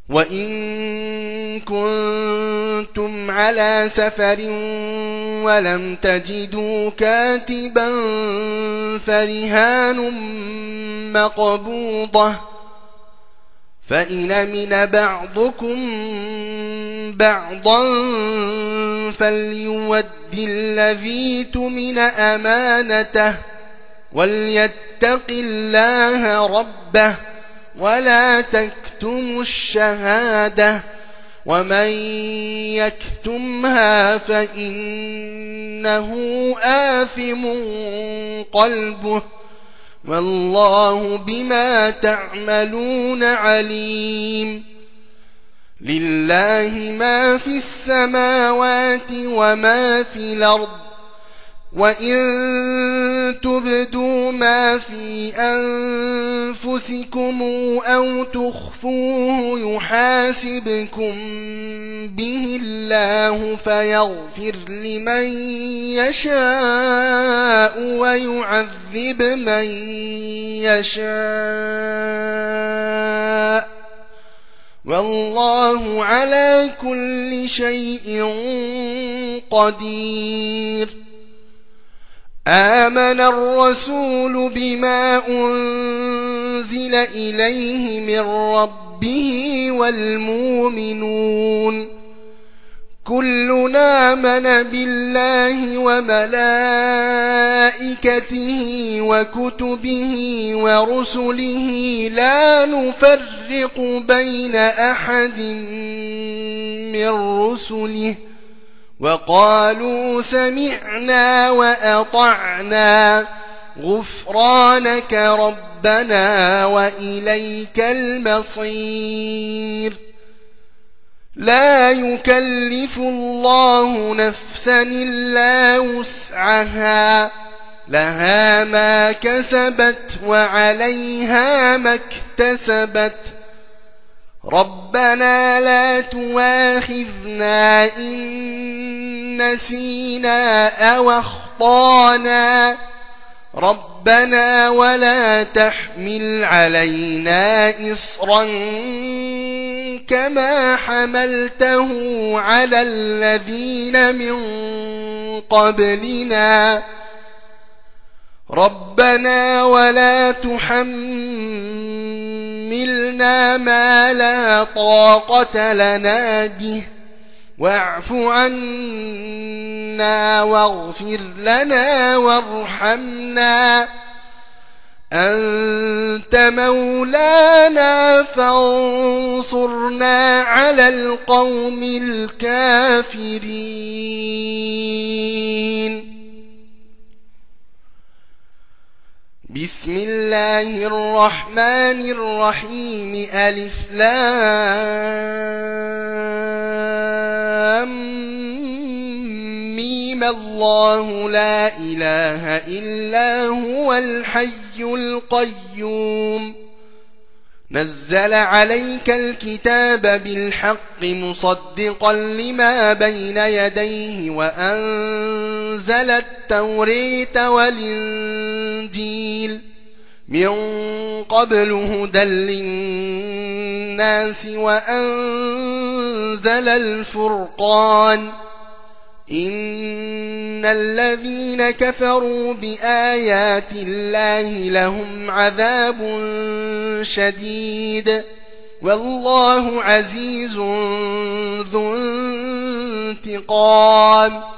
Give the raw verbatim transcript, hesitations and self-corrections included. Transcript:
وإن كنتم على سفر ولم تجدوا كاتبا فرهان مقبوضة، فإن أمن بعضكم بعضا فليؤد الذي اؤتمن أمانته وليتق الله ربه ولا تكتموا الشهادة، ومن يكتمها فإنه آثم قلبه والله بما تعملون عليم. لله ما في السماوات وما في الأرض، وإن تبدوا ما في أنفسكم أو تخفوه يحاسبكم به الله فيغفر لمن يشاء ويعذب من يشاء، والله على كل شيء قدير. آمن الرسول بما أنزل إليه من ربه والمؤمنون كلنا آمن بالله وملائكته وكتبه ورسله لا نفرق بين أحد من رسله وقالوا سمعنا وأطعنا غفرانك ربنا وإليك المصير. لا يكلف الله نفسا إلا وسعها، لها ما كسبت وعليها ما اكتسبت. ربنا لا تؤاخذنا إن نسينا أو أخطأنا، ربنا ولا تحمل علينا إصرا كما حملته على الذين من قبلنا، ربنا ولا تحملنا ما لا طاقة لنا به واعف عنا واغفر لنا وارحمنا أنت مولانا فانصرنا على القوم الكافرين. بسم الله الرحمن الرحيم. ألف لام ميم. الله لا إله إلا هو الحي القيوم نزل عليك الكتاب بالحق مصدقا لما بين يديه وأنزل التوراة والإنجيل من قبل هدى للناس وأنزل الفرقان إن الذين كفروا بآيات الله لهم عذاب شديد والله عزيز ذو انتقام.